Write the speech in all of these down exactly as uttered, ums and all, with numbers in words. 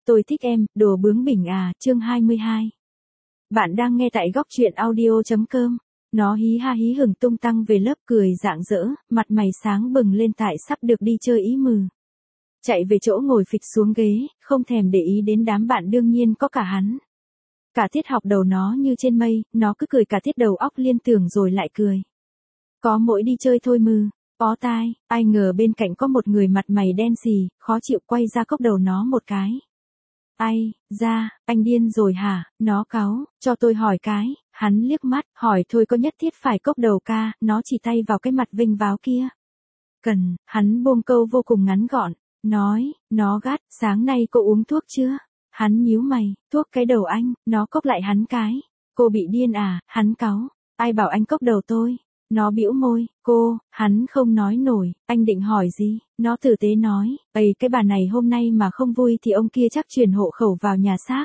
tôi thích em, đồ bướng bỉnh à, chương hai mươi hai. Bạn đang nghe tại góc truyện audio chấm com. Nó hí ha hí hửng tung tăng về lớp cười rạng rỡ, mặt mày sáng bừng lên tại sắp được đi chơi ý mừ. Chạy về chỗ ngồi phịch xuống ghế, không thèm để ý đến đám bạn đương nhiên có cả hắn. Cả tiết học đầu nó như trên mây, nó cứ cười cả tiết đầu óc liên tưởng rồi lại cười. Có mỗi đi chơi thôi mừ. Bó tai, ai ngờ bên cạnh có một người mặt mày đen xì, khó chịu quay ra cốc đầu nó một cái. Ai, ra, anh điên rồi hả, nó cáu, cho tôi hỏi cái, hắn liếc mắt, hỏi thôi có nhất thiết phải cốc đầu ca, nó chỉ tay vào cái mặt vinh váo kia. Cần, hắn buông câu vô cùng ngắn gọn, nói, nó gắt, sáng nay cô uống thuốc chưa? Hắn nhíu mày, thuốc cái đầu anh, nó cốc lại hắn cái. Cô bị điên à, hắn cáu, ai bảo anh cốc đầu tôi? Nó bĩu môi, cô, hắn không nói nổi, anh định hỏi gì, nó tử tế nói, ây cái bà này hôm nay mà không vui thì ông kia chắc chuyển hộ khẩu vào nhà xác.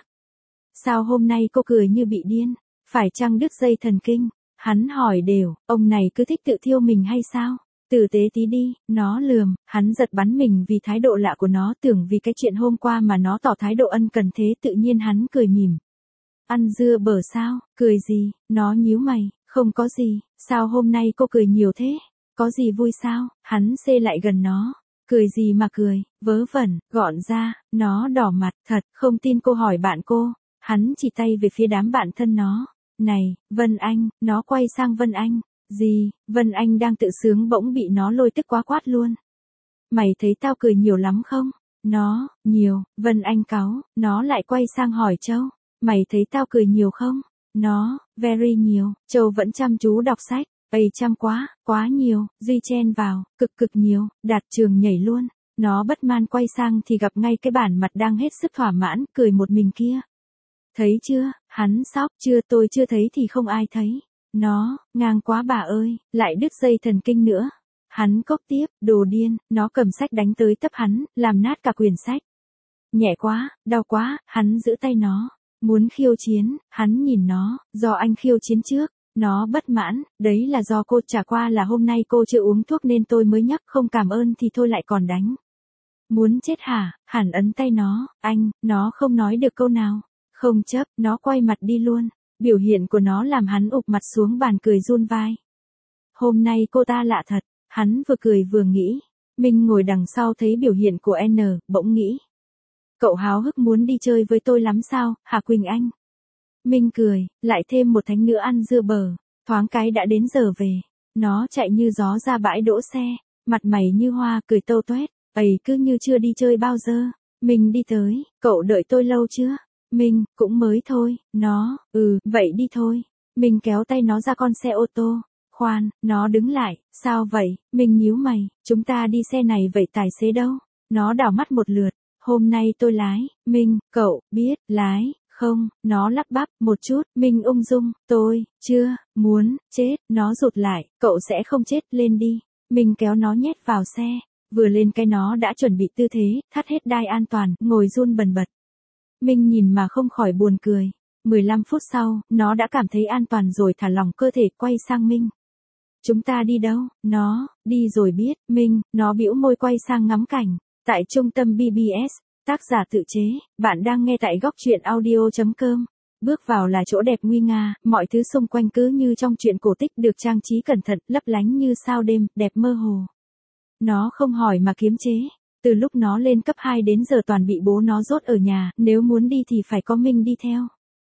Sao hôm nay cô cười như bị điên, phải chăng đứt dây thần kinh, hắn hỏi đều, ông này cứ thích tự thiêu mình hay sao, tử tế tí đi, nó lườm, hắn giật bắn mình vì thái độ lạ của nó tưởng vì cái chuyện hôm qua mà nó tỏ thái độ ân cần thế tự nhiên hắn cười mỉm. Ăn dưa bở sao, cười gì, nó nhíu mày. Không có gì, sao hôm nay cô cười nhiều thế? Có gì vui sao? Hắn xê lại gần nó. Cười gì mà cười, vớ vẩn, gọn ra, nó đỏ mặt, thật, không tin cô hỏi bạn cô. Hắn chỉ tay về phía đám bạn thân nó. Này, Vân Anh, nó quay sang Vân Anh. Gì, Vân Anh đang tự sướng bỗng bị nó lôi tức quá quát luôn. Mày thấy tao cười nhiều lắm không? Nó, nhiều, Vân Anh cáu, nó lại quay sang hỏi Châu. Mày thấy tao cười nhiều không? Nó, very nhiều, Châu vẫn chăm chú đọc sách, ây chăm quá, quá nhiều, Duy chen vào, cực cực nhiều, Đạt Trường nhảy luôn, nó bất man quay sang thì gặp ngay cái bản mặt đang hết sức thỏa mãn, cười một mình kia. Thấy chưa, hắn sóc, chưa tôi chưa thấy thì không ai thấy, nó, ngang quá bà ơi, lại đứt dây thần kinh nữa. Hắn cốc tiếp, đồ điên, nó cầm sách đánh tới tấp hắn, làm nát cả quyển sách. Nhẹ quá, đau quá, hắn giữ tay nó. Muốn khiêu chiến, hắn nhìn nó, do anh khiêu chiến trước, nó bất mãn, đấy là do cô trả qua là hôm nay cô chưa uống thuốc nên tôi mới nhắc không cảm ơn thì thôi lại còn đánh. Muốn chết hả, hẳn ấn tay nó, anh, nó không nói được câu nào, không chấp, nó quay mặt đi luôn, biểu hiện của nó làm hắn ụp mặt xuống bàn cười run vai. Hôm nay cô ta lạ thật, hắn vừa cười vừa nghĩ, mình ngồi đằng sau thấy biểu hiện của N, bỗng nghĩ. Cậu háo hức muốn đi chơi với tôi lắm sao, hả Quỳnh Anh? Minh cười, lại thêm một thánh nữa ăn dưa bờ, thoáng cái đã đến giờ về. Nó chạy như gió ra bãi đỗ xe, mặt mày như hoa, cười tâu toét, ầy cứ như chưa đi chơi bao giờ. Minh đi tới, cậu đợi tôi lâu chưa? Minh, cũng mới thôi, nó, ừ, vậy đi thôi. Minh kéo tay nó ra con xe ô tô. Khoan, nó đứng lại, sao vậy? Minh nhíu mày, chúng ta đi xe này vậy tài xế đâu? Nó đảo mắt một lượt. Hôm nay tôi lái, Minh, cậu, biết, lái, không, nó lắp bắp, một chút, Minh ung dung, tôi, chưa, muốn, chết, nó rụt lại, cậu sẽ không chết, lên đi, Minh kéo nó nhét vào xe, vừa lên cái nó đã chuẩn bị tư thế, thắt hết đai an toàn, ngồi run bần bật. Minh nhìn mà không khỏi buồn cười, mười lăm phút sau, nó đã cảm thấy an toàn rồi thả lỏng cơ thể quay sang Minh. Chúng ta đi đâu, nó, đi rồi biết, Minh, nó bĩu môi quay sang ngắm cảnh. Tại trung tâm bê bê ét, tác giả tự chế, bạn đang nghe tại góc truyện audio chấm com. Bước vào là chỗ đẹp nguy nga, mọi thứ xung quanh cứ như trong truyện cổ tích được trang trí cẩn thận, lấp lánh như sao đêm, đẹp mơ hồ. Nó không hỏi mà kiềm chế, từ lúc nó lên cấp hai đến giờ toàn bị bố nó dốt ở nhà, nếu muốn đi thì phải có Minh đi theo.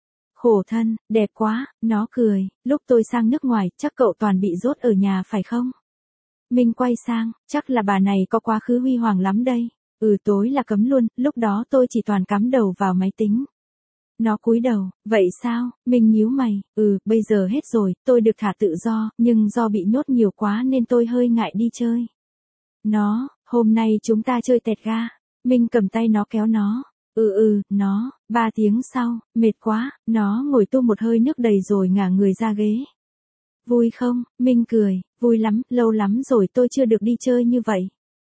Khổ thân, đẹp quá, nó cười, lúc tôi sang nước ngoài, chắc cậu toàn bị dốt ở nhà phải không? Minh quay sang, chắc là bà này có quá khứ huy hoàng lắm đây. Ừ tối là cấm luôn, lúc đó tôi chỉ toàn cắm đầu vào máy tính. Nó cúi đầu, vậy sao, Minh nhíu mày, ừ, bây giờ hết rồi, tôi được thả tự do, nhưng do bị nhốt nhiều quá nên tôi hơi ngại đi chơi. Nó, hôm nay chúng ta chơi tẹt ga. Minh cầm tay nó kéo nó. Ừ ừ, nó, ba tiếng sau, mệt quá, nó ngồi tu một hơi nước đầy rồi ngả người ra ghế. Vui không? Minh cười, vui lắm, lâu lắm rồi tôi chưa được đi chơi như vậy.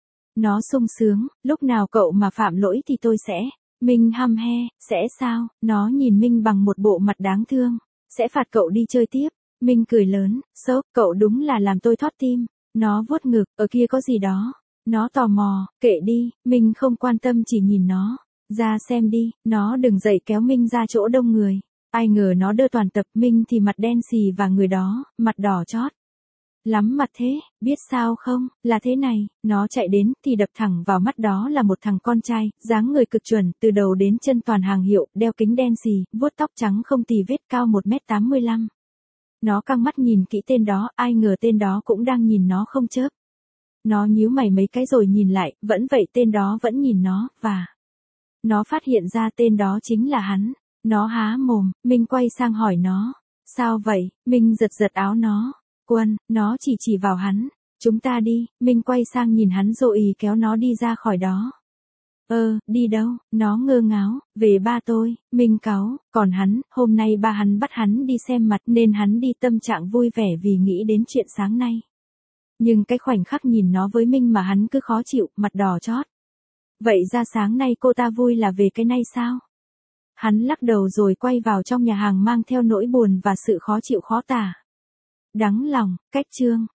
Nó sung sướng, lúc nào cậu mà phạm lỗi thì tôi sẽ. Minh hăm he, sẽ sao? Nó nhìn Minh bằng một bộ mặt đáng thương. Sẽ phạt cậu đi chơi tiếp. Minh cười lớn, sốc, cậu đúng là làm tôi thót tim. Nó vuốt ngực, ở kia có gì đó. Nó tò mò, kệ đi, Minh không quan tâm chỉ nhìn nó. Ra xem đi, nó đừng dậy kéo Minh ra chỗ đông người. Ai ngờ nó đơ toàn tập, Minh thì mặt đen xì và người đó, mặt đỏ chót. Lắm mặt thế, biết sao không, là thế này, nó chạy đến thì đập thẳng vào mắt đó là một thằng con trai, dáng người cực chuẩn, từ đầu đến chân toàn hàng hiệu, đeo kính đen xì, vuốt tóc trắng không tì vết, cao một mét tám mươi lăm. Nó căng mắt nhìn kỹ tên đó, ai ngờ tên đó cũng đang nhìn nó không chớp. Nó nhíu mày mấy cái rồi nhìn lại, vẫn vậy tên đó vẫn nhìn nó, và nó phát hiện ra tên đó chính là hắn. Nó há mồm, Minh quay sang hỏi nó. Sao vậy? Minh giật giật áo nó. Quân, nó chỉ chỉ vào hắn. Chúng ta đi, Minh quay sang nhìn hắn rồi kéo nó đi ra khỏi đó. Ơ, đi đâu? Nó ngơ ngáo, về ba tôi, Minh cáu, còn hắn, hôm nay ba hắn bắt hắn đi xem mặt nên hắn đi tâm trạng vui vẻ vì nghĩ đến chuyện sáng nay. Nhưng cái khoảnh khắc nhìn nó với Minh mà hắn cứ khó chịu, mặt đỏ chót. Vậy ra sáng nay cô ta vui là về cái nay sao? Hắn lắc đầu rồi quay vào trong nhà hàng mang theo nỗi buồn và sự khó chịu khó tả. Đắng lòng, cách chương.